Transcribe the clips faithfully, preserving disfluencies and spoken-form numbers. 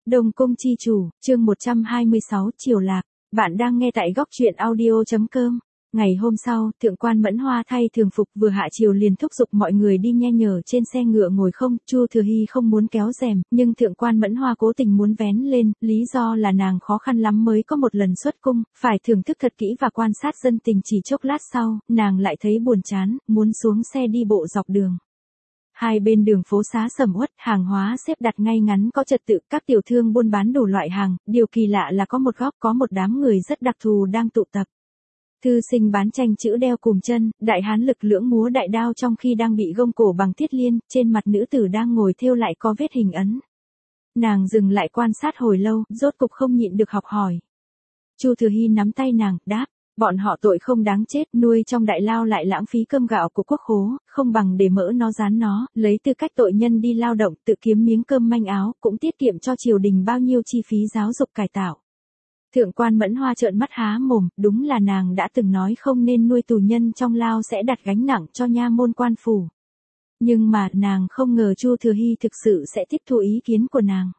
Đông Cung chi chủ, chương một trăm hai mươi sáu, Triều Lạc. Bạn đang nghe tại góc truyện audio chấm com. Ngày hôm sau, thượng quan Mẫn Hoa thay thường phục vừa hạ triều liền thúc giục mọi người đi nhe nhở trên xe ngựa ngồi không. Chu Thừa Hy không muốn kéo rèm, nhưng thượng quan Mẫn Hoa cố tình muốn vén lên, lý do là nàng khó khăn lắm mới có một lần xuất cung, phải thưởng thức thật kỹ và quan sát dân tình. Chỉ chốc lát sau, nàng lại thấy buồn chán, muốn xuống xe đi bộ dọc đường. Hai bên đường phố xá sầm uất, hàng hóa xếp đặt ngay ngắn có trật tự, các tiểu thương buôn bán đủ loại hàng, điều kỳ lạ là có một góc có một đám người rất đặc thù đang tụ tập. Thư sinh bán tranh chữ đeo cùm chân, đại hán lực lưỡng múa đại đao trong khi đang bị gông cổ bằng thiết liên, trên mặt nữ tử đang ngồi thêu lại có vết hình ấn. Nàng dừng lại quan sát hồi lâu, rốt cục không nhịn được học hỏi. Chu Thừa Hy nắm tay nàng, đáp. Bọn họ tội không đáng chết, nuôi trong đại lao lại lãng phí cơm gạo của quốc khố, không bằng để mỡ nó rán nó, lấy tư cách tội nhân đi lao động tự kiếm miếng cơm manh áo, cũng tiết kiệm cho triều đình bao nhiêu chi phí giáo dục cải tạo. Thượng quan Mẫn Hoa trợn mắt há mồm, đúng là nàng đã từng nói không nên nuôi tù nhân trong lao sẽ đặt gánh nặng cho nha môn quan phủ. Nhưng mà nàng không ngờ Chu Thừa Hy thực sự sẽ tiếp thu ý kiến của nàng.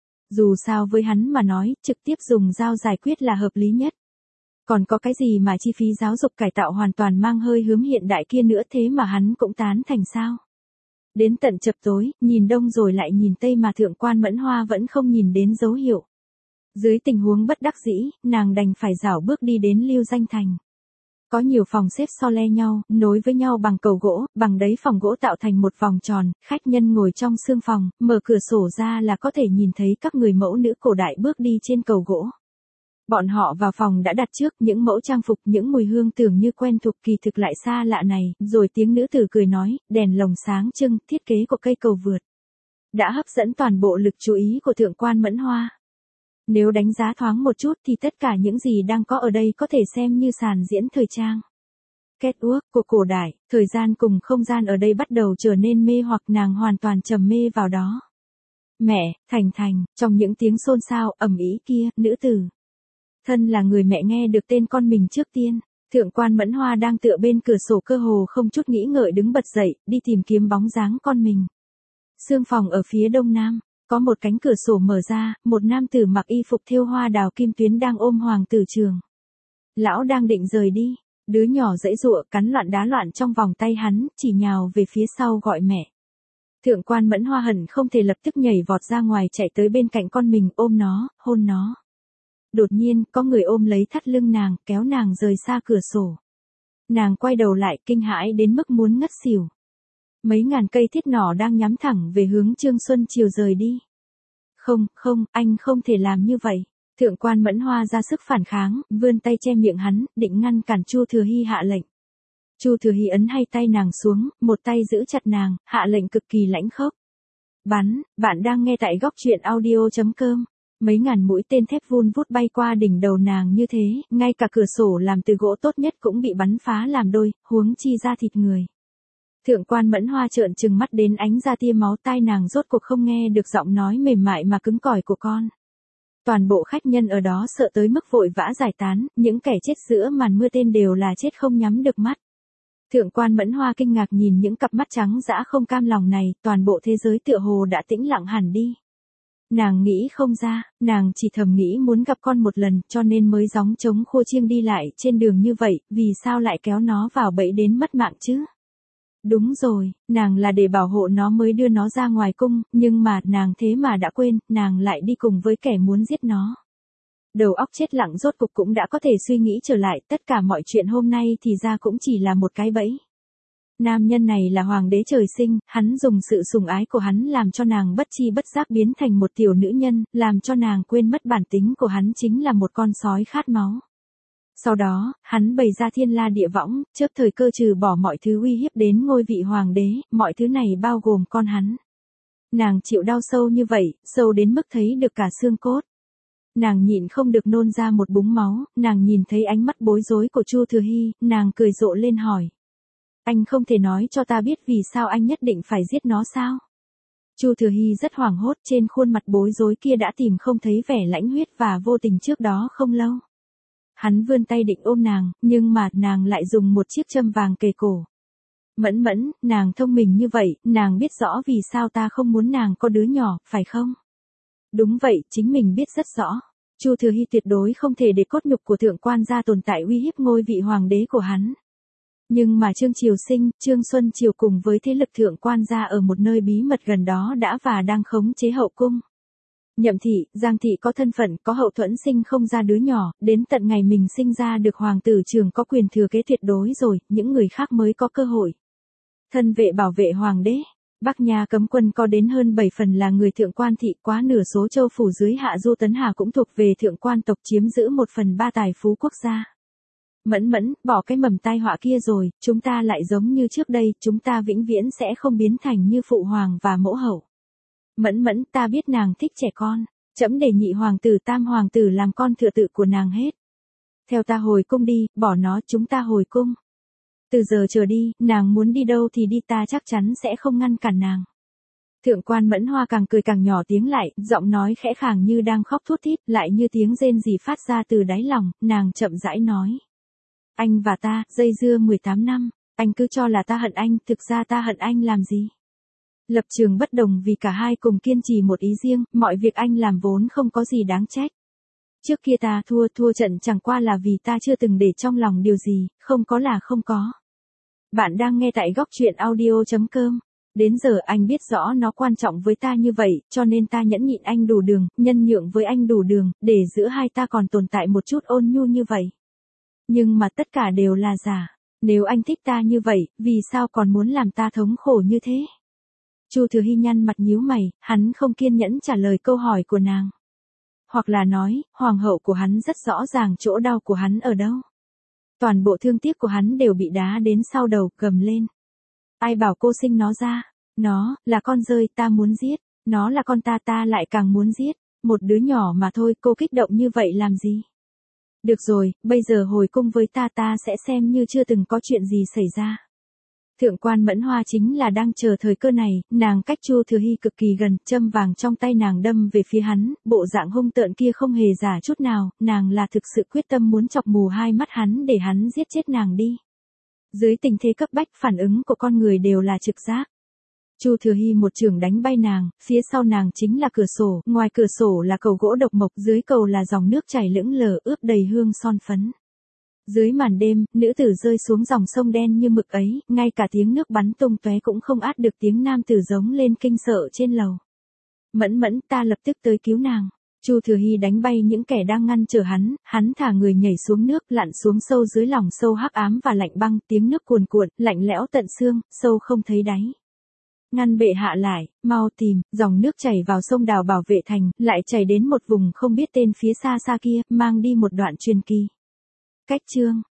Dù sao với hắn mà nói, trực tiếp dùng dao giải quyết là hợp lý nhất. Còn có cái gì mà chi phí giáo dục cải tạo hoàn toàn mang hơi hướng hiện đại kia nữa, thế mà hắn cũng tán thành sao? Đến tận chập tối, nhìn đông rồi lại nhìn tây mà thượng quan Mẫn Hoa vẫn không nhìn đến dấu hiệu. Dưới tình huống bất đắc dĩ, nàng đành phải rảo bước đi đến Lưu Danh Thành. Có nhiều phòng xếp so le nhau, nối với nhau bằng cầu gỗ, bằng đáy phòng gỗ tạo thành một vòng tròn, khách nhân ngồi trong sương phòng, mở cửa sổ ra là có thể nhìn thấy các người mẫu nữ cổ đại bước đi trên cầu gỗ. Bọn họ vào phòng đã đặt trước những mẫu trang phục, những mùi hương tưởng như quen thuộc kỳ thực lại xa lạ này, rồi tiếng nữ tử cười nói, đèn lồng sáng trưng, thiết kế của cây cầu vượt. Đã hấp dẫn toàn bộ lực chú ý của thượng quan Mẫn Hoa. Nếu đánh giá thoáng một chút thì tất cả những gì đang có ở đây có thể xem như sàn diễn thời trang. Catwalk của cổ đại, thời gian cùng không gian ở đây bắt đầu trở nên mê hoặc, nàng hoàn toàn trầm mê vào đó. Mẹ, Thành Thành, trong những tiếng xôn xao, ầm ĩ kia, nữ tử. Thân là người mẹ nghe được tên con mình trước tiên, thượng quan Mẫn Hoa đang tựa bên cửa sổ cơ hồ không chút nghĩ ngợi đứng bật dậy, đi tìm kiếm bóng dáng con mình. Sương phòng ở phía đông nam, có một cánh cửa sổ mở ra, một nam tử mặc y phục thêu hoa đào kim tuyến đang ôm hoàng tử Trường. Lão đang định rời đi, đứa nhỏ giãy giụa cắn loạn đá loạn trong vòng tay hắn, chỉ nhào về phía sau gọi mẹ. Thượng quan Mẫn Hoa hận không thể lập tức nhảy vọt ra ngoài chạy tới bên cạnh con mình, ôm nó, hôn nó. Đột nhiên, có người ôm lấy thắt lưng nàng, kéo nàng rời xa cửa sổ. Nàng quay đầu lại, kinh hãi đến mức muốn ngất xỉu. Mấy ngàn cây thiết nỏ đang nhắm thẳng về hướng Trương Xuân Triều rời đi. Không, không, anh không thể làm như vậy. Thượng quan Mẫn Hoa ra sức phản kháng, vươn tay che miệng hắn, định ngăn cản Chu Thừa Hy hạ lệnh. Chu Thừa Hy ấn hai tay nàng xuống, một tay giữ chặt nàng, hạ lệnh cực kỳ lãnh khốc. Bắn, bạn đang nghe tại góc truyện audio chấm com. Mấy ngàn mũi tên thép vun vút bay qua đỉnh đầu nàng như thế, ngay cả cửa sổ làm từ gỗ tốt nhất cũng bị bắn phá làm đôi, huống chi ra thịt người. Thượng quan Mẫn Hoa trợn trừng mắt đến ánh ra tia máu, tai nàng rốt cuộc không nghe được giọng nói mềm mại mà cứng cỏi của con. Toàn bộ khách nhân ở đó sợ tới mức vội vã giải tán, những kẻ chết giữa màn mưa tên đều là chết không nhắm được mắt. Thượng quan Mẫn Hoa kinh ngạc nhìn những cặp mắt trắng dã không cam lòng này, toàn bộ thế giới tựa hồ đã tĩnh lặng hẳn đi. Nàng nghĩ không ra, nàng chỉ thầm nghĩ muốn gặp con một lần cho nên mới gióng trống khua chiêng đi lại trên đường như vậy, vì sao lại kéo nó vào bẫy đến mất mạng chứ? Đúng rồi, nàng là để bảo hộ nó mới đưa nó ra ngoài cung, nhưng mà nàng thế mà đã quên, nàng lại đi cùng với kẻ muốn giết nó. Đầu óc chết lặng rốt cục cũng đã có thể suy nghĩ trở lại, tất cả mọi chuyện hôm nay thì ra cũng chỉ là một cái bẫy. Nam nhân này là hoàng đế trời sinh, hắn dùng sự sủng ái của hắn làm cho nàng bất chi bất giác biến thành một tiểu nữ nhân, làm cho nàng quên mất bản tính của hắn chính là một con sói khát máu. Sau đó, hắn bày ra thiên la địa võng, chớp thời cơ trừ bỏ mọi thứ uy hiếp đến ngôi vị hoàng đế, mọi thứ này bao gồm con hắn. Nàng chịu đau sâu như vậy, sâu đến mức thấy được cả xương cốt. Nàng nhịn không được nôn ra một búng máu, nàng nhìn thấy ánh mắt bối rối của Chu Thừa Hy, nàng cười rộ lên hỏi. Anh không thể nói cho ta biết vì sao anh nhất định phải giết nó sao? Chu Thừa Hy rất hoảng hốt, trên khuôn mặt bối rối kia đã tìm không thấy vẻ lãnh huyết và vô tình trước đó không lâu. Hắn vươn tay định ôm nàng, nhưng mà nàng lại dùng một chiếc châm vàng kề cổ. Mẫn Mẫn, nàng thông minh như vậy, nàng biết rõ vì sao ta không muốn nàng có đứa nhỏ, phải không? Đúng vậy, chính mình biết rất rõ. Chu Thừa Hy tuyệt đối không thể để cốt nhục của thượng quan gia tồn tại uy hiếp ngôi vị hoàng đế của hắn. Nhưng mà Trương Triều Sinh, Trương Xuân Triều cùng với thế lực thượng quan gia ở một nơi bí mật gần đó đã và đang khống chế hậu cung. Nhậm thị, Giang thị có thân phận, có hậu thuẫn sinh không ra đứa nhỏ, đến tận ngày mình sinh ra được hoàng tử trường có quyền thừa kế tuyệt đối rồi, những người khác mới có cơ hội. Thân vệ bảo vệ hoàng đế. Bắc Nha cấm quân có đến hơn bảy phần là người thượng quan thị, quá nửa số châu phủ dưới Hạ Du Tấn Hà cũng thuộc về thượng quan tộc, chiếm giữ một phần ba tài phú quốc gia. Mẫn mẫn, bỏ cái mầm tai họa kia rồi, chúng ta lại giống như trước đây, chúng ta vĩnh viễn sẽ không biến thành như phụ hoàng và mẫu hậu. Mẫn mẫn, ta biết nàng thích trẻ con, trẫm đề nhị hoàng tử tam hoàng tử làm con thừa tự của nàng hết. Theo ta hồi cung đi, bỏ nó, chúng ta hồi cung. Từ giờ trở đi, nàng muốn đi đâu thì đi, ta chắc chắn sẽ không ngăn cản nàng. Thượng quan Mẫn Hoa càng cười càng nhỏ tiếng lại, giọng nói khẽ khàng như đang khóc thút thít, lại như tiếng rên rỉ phát ra từ đáy lòng, nàng chậm rãi nói. Anh và ta, dây dưa mười tám năm, anh cứ cho là ta hận anh, thực ra ta hận anh làm gì? Lập trường bất đồng vì cả hai cùng kiên trì một ý riêng, mọi việc anh làm vốn không có gì đáng trách. Trước kia ta thua, thua trận chẳng qua là vì ta chưa từng để trong lòng điều gì, không có là không có. Bạn đang nghe tại góc truyện audio chấm com. Đến giờ anh biết rõ nó quan trọng với ta như vậy, cho nên ta nhẫn nhịn anh đủ đường, nhân nhượng với anh đủ đường, để giữa hai ta còn tồn tại một chút ôn nhu như vậy. Nhưng mà tất cả đều là giả. Nếu anh thích ta như vậy, vì sao còn muốn làm ta thống khổ như thế? Chu Thừa Hy nhăn mặt nhíu mày, hắn không kiên nhẫn trả lời câu hỏi của nàng. Hoặc là nói, hoàng hậu của hắn rất rõ ràng chỗ đau của hắn ở đâu. Toàn bộ thương tiếc của hắn đều bị đá đến sau đầu, gầm lên. Ai bảo cô sinh nó ra? Nó, là con rơi, ta muốn giết. Nó là con ta, ta lại càng muốn giết. Một đứa nhỏ mà thôi, cô kích động như vậy làm gì? Được rồi, bây giờ hồi cung với ta, ta sẽ xem như chưa từng có chuyện gì xảy ra. Thượng quan Mẫn Hoa chính là đang chờ thời cơ này, nàng cách Chu Thừa Hy cực kỳ gần, châm vàng trong tay nàng đâm về phía hắn, bộ dạng hung tợn kia không hề giả chút nào, nàng là thực sự quyết tâm muốn chọc mù hai mắt hắn để hắn giết chết nàng đi. Dưới tình thế cấp bách, phản ứng của con người đều là trực giác. Chu Thừa Hy một chưởng đánh bay nàng, phía sau nàng chính là cửa sổ, ngoài cửa sổ là cầu gỗ độc mộc, dưới cầu là dòng nước chảy lững lờ ướp đầy hương son phấn. Dưới màn đêm, nữ tử rơi xuống dòng sông đen như mực ấy, ngay cả tiếng nước bắn tung tóe cũng không át được tiếng nam tử giống lên kinh sợ trên lầu. Mẫn mẫn, ta lập tức tới cứu nàng. Chu Thừa Hy đánh bay những kẻ đang ngăn trở hắn, hắn thả người nhảy xuống nước, lặn xuống sâu dưới lòng sâu hắc ám và lạnh băng, tiếng nước cuồn cuộn, lạnh lẽo tận xương, sâu không thấy đáy. Ngăn bệ hạ lại, mau tìm, dòng nước chảy vào sông Đào bảo vệ thành, lại chảy đến một vùng không biết tên phía xa xa kia, mang đi một đoạn truyền kỳ. Cách chương